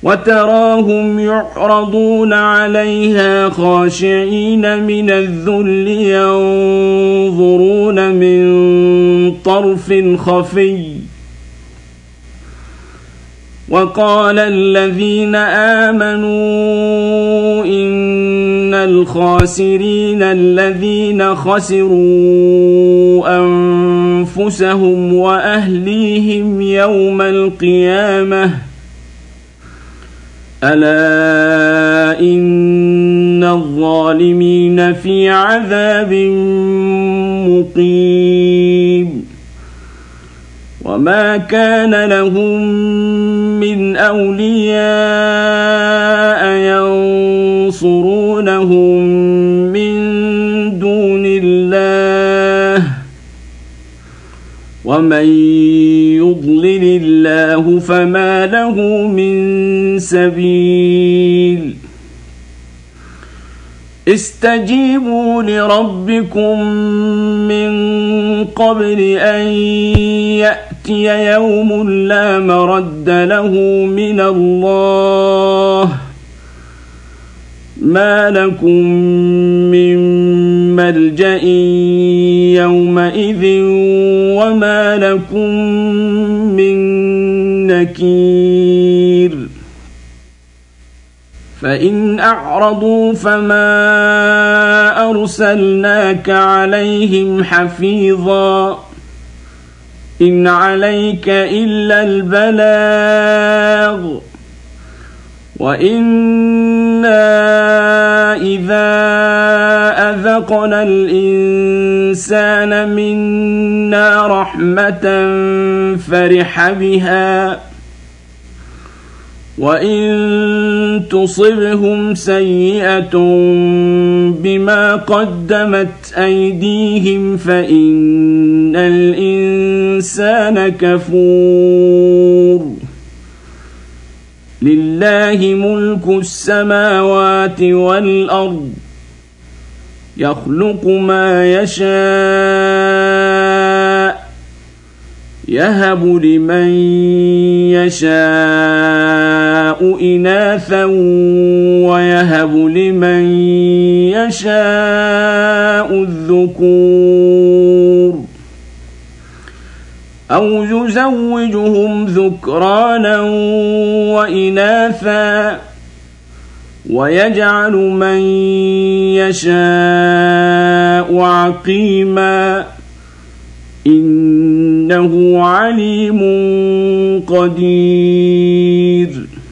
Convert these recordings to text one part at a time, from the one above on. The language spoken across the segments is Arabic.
وتراهم يعرضون عليها خاشعين من الذل ينظرون من طرف خفي وقال الذين آمنوا إن الخاسرين الذين خسروا أنفسهم وأهليهم يوم القيامة ألا إن الظالمين في عذاب مقيم وما كان لهم من أولياء ينصرونهم من دون الله ومن يضلل الله فما له من سبيل استجيبوا لربكم من قبل أن يأتي يوم لا مرد له من الله ما لكم من ملجأ يومئذ وما لكم من نكير فإن أعرضوا فما أرسلناك عليهم حفيظا إن عليك إلا البلاغ وإنا إذا أذقنا الإنسان منا رحمة فرح بها وإن تصبهم سيئة بما قدمت أيديهم فإن الإنسان كفور لله ملك السماوات والأرض يخلق ما يشاء يهب لمن يشاء إناثا ويهب لمن يشاء الذكور أو يزوجهم ذكرانا وإناثا ويجعل من يشاء عقيما إنه عليم قدير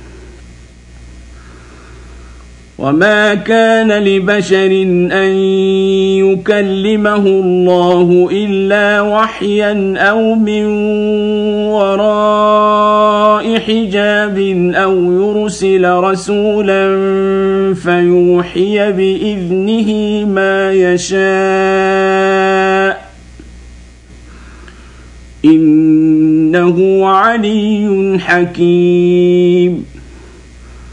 وما كان لبشر أن يكلمه الله إلا وحيا أو من وراء حجاب أو يرسل رسولا فيوحي بإذنه ما يشاء إنه علي حكيم